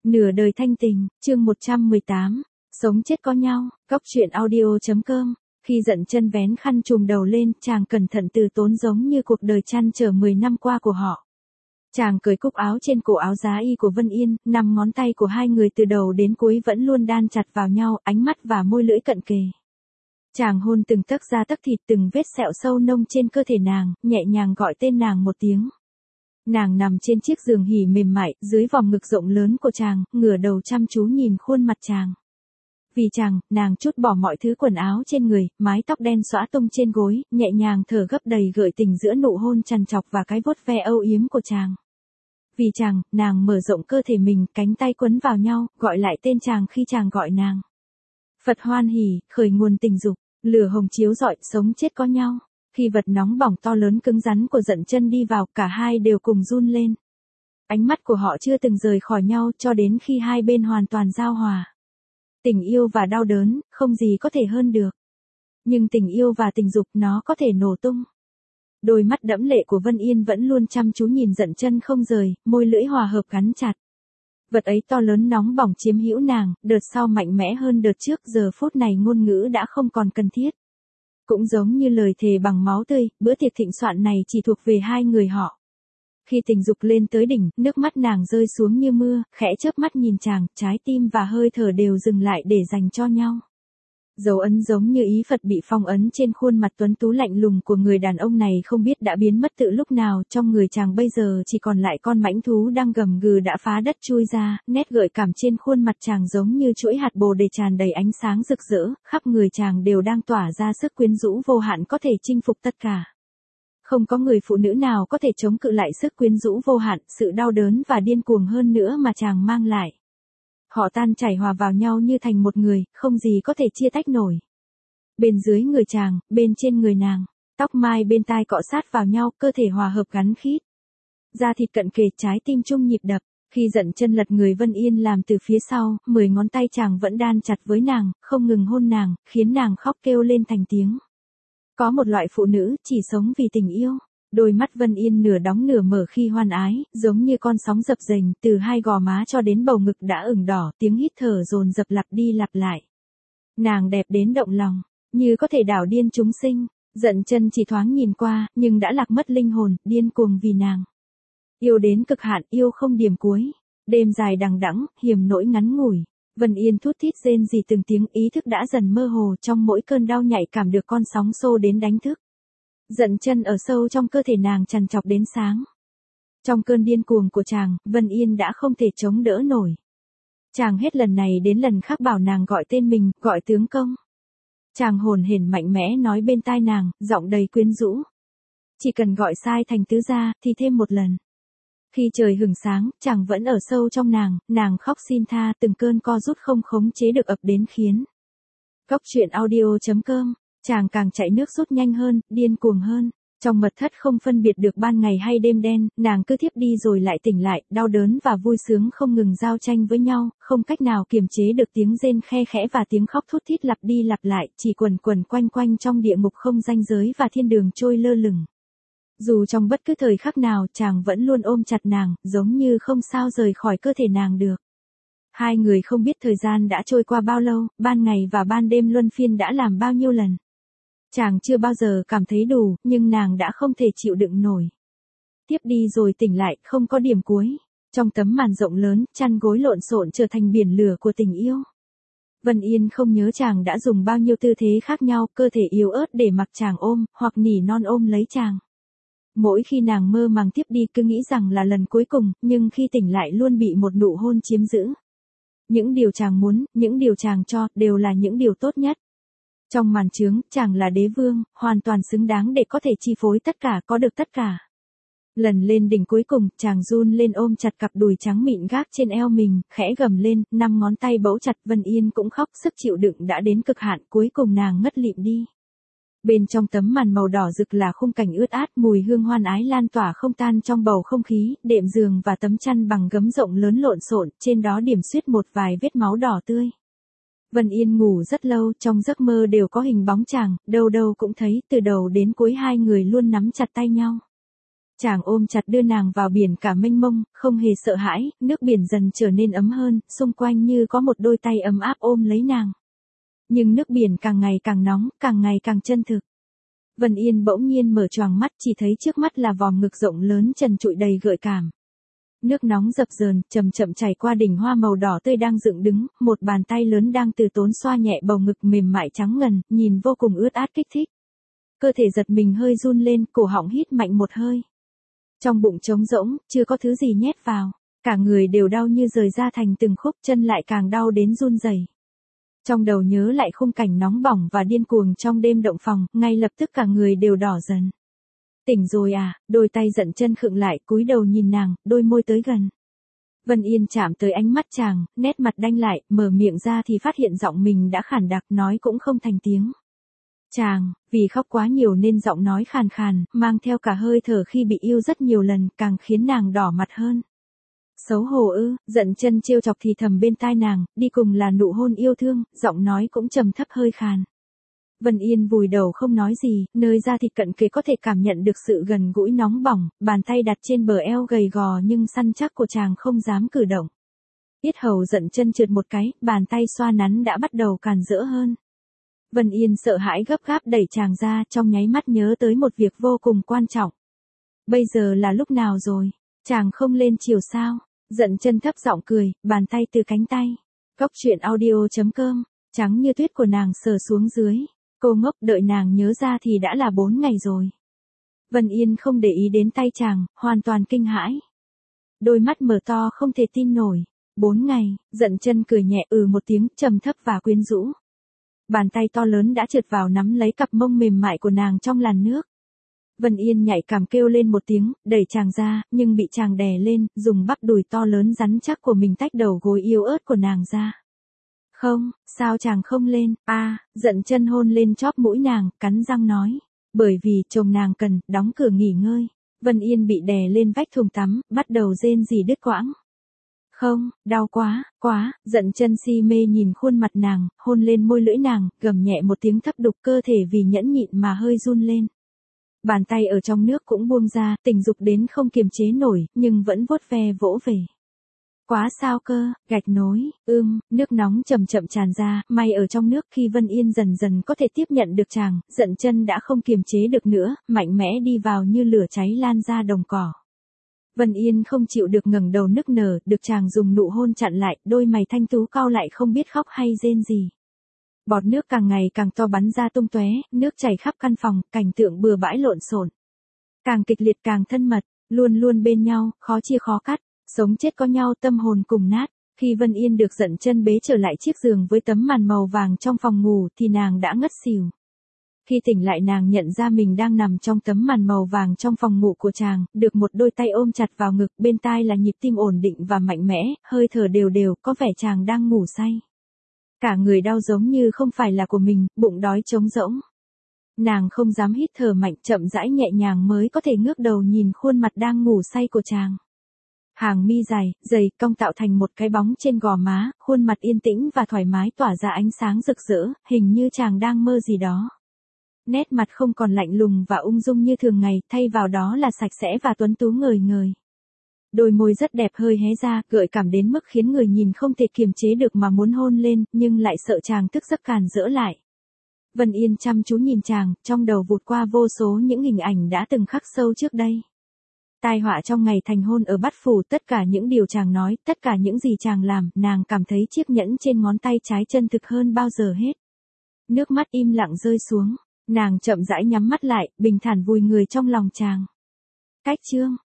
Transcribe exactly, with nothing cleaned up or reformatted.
Nửa đời thanh tình, chương một trăm mười tám, sống chết có nhau, góc truyện audio.com. Khi Dận Chân vén khăn trùm đầu lên, chàng cẩn thận từ tốn giống như cuộc đời trăn trở mười năm qua của họ. Chàng cởi cúc áo trên cổ áo giá y của Vân Yên, năm ngón tay của hai người từ đầu đến cuối vẫn luôn đan chặt vào nhau, ánh mắt và môi lưỡi cận kề. Chàng hôn từng tấc da tấc thịt, từng vết sẹo sâu nông trên cơ thể nàng, nhẹ nhàng gọi tên nàng một tiếng. Nàng nằm trên chiếc giường hỉ mềm mại, dưới vòng ngực rộng lớn của chàng, ngửa đầu chăm chú nhìn khuôn mặt chàng. Vì chàng, nàng trút bỏ mọi thứ quần áo trên người, mái tóc đen xõa tung trên gối, nhẹ nhàng thở gấp đầy gợi tình giữa nụ hôn trằn trọc và cái vuốt ve âu yếm của chàng. Vì chàng, nàng mở rộng cơ thể mình, cánh tay quấn vào nhau, gọi lại tên chàng khi chàng gọi nàng. Phật hoan hỉ, khởi nguồn tình dục, lửa hồng chiếu rọi, sống chết có nhau. Khi vật nóng bỏng to lớn cứng rắn của Dận Chân đi vào, cả hai đều cùng run lên. Ánh mắt của họ chưa từng rời khỏi nhau cho đến khi hai bên hoàn toàn giao hòa. Tình yêu và đau đớn, không gì có thể hơn được. Nhưng tình yêu và tình dục, nó có thể nổ tung. Đôi mắt đẫm lệ của Vân Yên vẫn luôn chăm chú nhìn Dận Chân không rời, môi lưỡi hòa hợp gắn chặt. Vật ấy to lớn nóng bỏng chiếm hữu nàng, đợt sau mạnh mẽ hơn đợt trước, giờ phút này ngôn ngữ đã không còn cần thiết. Cũng giống như lời thề bằng máu tươi, bữa tiệc thịnh soạn này chỉ thuộc về hai người họ. Khi tình dục lên tới đỉnh, nước mắt nàng rơi xuống như mưa, khẽ chớp mắt nhìn chàng, trái tim và hơi thở đều dừng lại để dành cho nhau. Dấu ấn giống như ý Phật bị phong ấn trên khuôn mặt tuấn tú lạnh lùng của người đàn ông này không biết đã biến mất từ lúc nào, trong người chàng bây giờ chỉ còn lại con mãnh thú đang gầm gừ đã phá đất chui ra, nét gợi cảm trên khuôn mặt chàng giống như chuỗi hạt bồ đề tràn đầy ánh sáng rực rỡ, khắp người chàng đều đang tỏa ra sức quyến rũ vô hạn có thể chinh phục tất cả. Không có người phụ nữ nào có thể chống cự lại sức quyến rũ vô hạn, sự đau đớn và điên cuồng hơn nữa mà chàng mang lại. Họ tan chảy hòa vào nhau như thành một người, không gì có thể chia tách nổi. Bên dưới người chàng, bên trên người nàng, tóc mai bên tai cọ sát vào nhau, cơ thể hòa hợp gắn khít. Da thịt cận kề, trái tim chung nhịp đập. Khi Dận Chân lật người Vân Yên làm từ phía sau, mười ngón tay chàng vẫn đan chặt với nàng, không ngừng hôn nàng, khiến nàng khóc kêu lên thành tiếng. Có một loại phụ nữ chỉ sống vì tình yêu. Đôi mắt Vân Yên nửa đóng nửa mở khi hoan ái, giống như con sóng dập dềnh, từ hai gò má cho đến bầu ngực đã ửng đỏ, tiếng hít thở dồn dập lặp đi lặp lại. Nàng đẹp đến động lòng, như có thể đảo điên chúng sinh. Dận Chân chỉ thoáng nhìn qua, nhưng đã lạc mất linh hồn, điên cuồng vì nàng. Yêu đến cực hạn, yêu không điểm cuối. Đêm dài đằng đẵng, hiểm nỗi ngắn ngủi. Vân Yên thút thít rên rỉ từng tiếng, ý thức đã dần mơ hồ, trong mỗi cơn đau nhạy cảm được con sóng xô đến đánh thức. Dận Chân ở sâu trong cơ thể nàng trằn trọc đến sáng. Trong cơn điên cuồng của chàng, Vân Yên đã không thể chống đỡ nổi. Chàng hết lần này đến lần khác bảo nàng gọi tên mình, gọi tướng công. Chàng hồn hển mạnh mẽ nói bên tai nàng, giọng đầy quyến rũ. Chỉ cần gọi sai thành tứ gia, thì thêm một lần. Khi trời hửng sáng, chàng vẫn ở sâu trong nàng, nàng khóc xin tha, từng cơn co rút không khống chế được ập đến khiến. Góc truyện audio.com. Chàng càng chạy nước rút nhanh hơn, điên cuồng hơn. Trong mật thất không phân biệt được ban ngày hay đêm đen, nàng cứ thiếp đi rồi lại tỉnh lại, đau đớn và vui sướng không ngừng giao tranh với nhau, không cách nào kiềm chế được tiếng rên khe khẽ và tiếng khóc thút thít lặp đi lặp lại, chỉ quẩn quẩn quanh quanh trong địa ngục không ranh giới và thiên đường trôi lơ lửng. Dù trong bất cứ thời khắc nào, chàng vẫn luôn ôm chặt nàng, giống như không sao rời khỏi cơ thể nàng được. Hai người không biết thời gian đã trôi qua bao lâu, ban ngày và ban đêm luân phiên đã làm bao nhiêu lần. Chàng chưa bao giờ cảm thấy đủ, nhưng nàng đã không thể chịu đựng nổi. Tiếp đi rồi tỉnh lại, không có điểm cuối. Trong tấm màn rộng lớn, chăn gối lộn xộn trở thành biển lửa của tình yêu. Vân Yên không nhớ chàng đã dùng bao nhiêu tư thế khác nhau, cơ thể yếu ớt để mặc chàng ôm, hoặc nỉ non ôm lấy chàng. Mỗi khi nàng mơ màng tiếp đi cứ nghĩ rằng là lần cuối cùng, nhưng khi tỉnh lại luôn bị một nụ hôn chiếm giữ. Những điều chàng muốn, những điều chàng cho, đều là những điều tốt nhất. Trong màn chướng, chàng là đế vương, hoàn toàn xứng đáng để có thể chi phối tất cả, có được tất cả. Lần lên đỉnh cuối cùng, chàng run lên ôm chặt cặp đùi trắng mịn gác trên eo mình, khẽ gầm lên, năm ngón tay bấu chặt. Vân Yên cũng khóc, sức chịu đựng đã đến cực hạn, cuối cùng nàng ngất lịm đi. Bên trong tấm màn màu đỏ rực là khung cảnh ướt át, mùi hương hoan ái lan tỏa không tan trong bầu không khí, đệm giường và tấm chăn bằng gấm rộng lớn lộn xộn, trên đó điểm xuyết một vài vết máu đỏ tươi. Vân Yên ngủ rất lâu, trong giấc mơ đều có hình bóng chàng, đâu đâu cũng thấy, từ đầu đến cuối hai người luôn nắm chặt tay nhau. Chàng ôm chặt đưa nàng vào biển cả mênh mông, không hề sợ hãi, nước biển dần trở nên ấm hơn, xung quanh như có một đôi tay ấm áp ôm lấy nàng. Nhưng nước biển càng ngày càng nóng, càng ngày càng chân thực. Vân Yên bỗng nhiên mở choàng mắt, chỉ thấy trước mắt là vòm ngực rộng lớn trần trụi đầy gợi cảm. Nước nóng dập dờn, chậm chậm chảy qua đỉnh hoa màu đỏ tươi đang dựng đứng, một bàn tay lớn đang từ tốn xoa nhẹ bầu ngực mềm mại trắng ngần, nhìn vô cùng ướt át kích thích. Cơ thể giật mình hơi run lên, cổ họng hít mạnh một hơi. Trong bụng trống rỗng, chưa có thứ gì nhét vào, cả người đều đau như rời ra thành từng khúc, chân lại càng đau đến run rẩy. Trong đầu nhớ lại khung cảnh nóng bỏng và điên cuồng trong đêm động phòng, ngay lập tức cả người đều đỏ dần. Tỉnh rồi à, đôi tay giận chân khựng lại, cúi đầu nhìn nàng, đôi môi tới gần. Vân Yên chạm tới ánh mắt chàng, nét mặt đanh lại, mở miệng ra thì phát hiện giọng mình đã khản đặc, nói cũng không thành tiếng. Chàng, vì khóc quá nhiều nên giọng nói khàn khàn, mang theo cả hơi thở khi bị yêu rất nhiều lần, càng khiến nàng đỏ mặt hơn. Xấu hổ ư, giận chân trêu chọc thì thầm bên tai nàng, đi cùng là nụ hôn yêu thương, giọng nói cũng trầm thấp hơi khàn. Vân Yên vùi đầu không nói gì, nơi da thịt cận kề có thể cảm nhận được sự gần gũi nóng bỏng, bàn tay đặt trên bờ eo gầy gò nhưng săn chắc của chàng không dám cử động. Yết hầu giận chân trượt một cái, bàn tay xoa nắn đã bắt đầu càn rỡ hơn. Vân Yên sợ hãi gấp gáp đẩy chàng ra, trong nháy mắt nhớ tới một việc vô cùng quan trọng. Bây giờ là lúc nào rồi? Chàng không lên chiều sao? Giận chân thấp giọng cười, bàn tay từ cánh tay. Cốc truyện audio chấm com, trắng như tuyết của nàng sờ xuống dưới. Cô ngốc, đợi nàng nhớ ra thì đã là bốn ngày rồi. Vân Yên không để ý đến tay chàng, hoàn toàn kinh hãi. Đôi mắt mở to không thể tin nổi. Bốn ngày, giận chân cười nhẹ ừ một tiếng, trầm thấp và quyến rũ. Bàn tay to lớn đã trượt vào nắm lấy cặp mông mềm mại của nàng trong làn nước. Vân Yên nhạy cảm kêu lên một tiếng, đẩy chàng ra, nhưng bị chàng đè lên, dùng bắp đùi to lớn rắn chắc của mình tách đầu gối yếu ớt của nàng ra. Không, sao chàng không lên, a à, giận chân hôn lên chóp mũi nàng, cắn răng nói. Bởi vì chồng nàng cần, đóng cửa nghỉ ngơi. Vân Yên bị đè lên vách thùng tắm, bắt đầu rên rỉ đứt quãng. Không, đau quá, quá, giận chân si mê nhìn khuôn mặt nàng, hôn lên môi lưỡi nàng, gầm nhẹ một tiếng thấp đục, cơ thể vì nhẫn nhịn mà hơi run lên. Bàn tay ở trong nước cũng buông ra, tình dục đến không kiềm chế nổi, nhưng vẫn vuốt ve vỗ về. Quá sao cơ, gạch nối, ưm, nước nóng chậm chậm tràn ra, may ở trong nước khi Vân Yên dần dần có thể tiếp nhận được chàng, giận chân đã không kiềm chế được nữa, mạnh mẽ đi vào như lửa cháy lan ra đồng cỏ. Vân Yên không chịu được ngẩng đầu nức nở, được chàng dùng nụ hôn chặn lại, đôi mày thanh tú cau lại không biết khóc hay rên gì. Bọt nước càng ngày càng to bắn ra tung tóe, nước chảy khắp căn phòng, cảnh tượng bừa bãi lộn xộn. Càng kịch liệt càng thân mật, luôn luôn bên nhau, khó chia khó cắt, sống chết có nhau, tâm hồn cùng nát. Khi Vân Yên được giận chân bế trở lại chiếc giường với tấm màn màu vàng trong phòng ngủ thì nàng đã ngất xỉu. Khi tỉnh lại nàng nhận ra mình đang nằm trong tấm màn màu vàng trong phòng ngủ của chàng, được một đôi tay ôm chặt vào ngực, bên tai là nhịp tim ổn định và mạnh mẽ, hơi thở đều đều, có vẻ chàng đang ngủ say. Cả người đau giống như không phải là của mình, bụng đói trống rỗng. Nàng không dám hít thở mạnh, chậm rãi nhẹ nhàng mới có thể ngước đầu nhìn khuôn mặt đang ngủ say của chàng. Hàng mi dài, dày, cong tạo thành một cái bóng trên gò má, khuôn mặt yên tĩnh và thoải mái tỏa ra ánh sáng rực rỡ, hình như chàng đang mơ gì đó. Nét mặt không còn lạnh lùng và ung dung như thường ngày, thay vào đó là sạch sẽ và tuấn tú ngời ngời. Đôi môi rất đẹp hơi hé ra, gợi cảm đến mức khiến người nhìn không thể kiềm chế được mà muốn hôn lên, nhưng lại sợ chàng thức giấc càn rỡ lại. Vân Yên chăm chú nhìn chàng, trong đầu vụt qua vô số những hình ảnh đã từng khắc sâu trước đây. Tai họa trong ngày thành hôn ở Bát Phủ, tất cả những điều chàng nói, tất cả những gì chàng làm, nàng cảm thấy chiếc nhẫn trên ngón tay trái chân thực hơn bao giờ hết. Nước mắt im lặng rơi xuống, nàng chậm rãi nhắm mắt lại, bình thản vùi người trong lòng chàng. Cách chương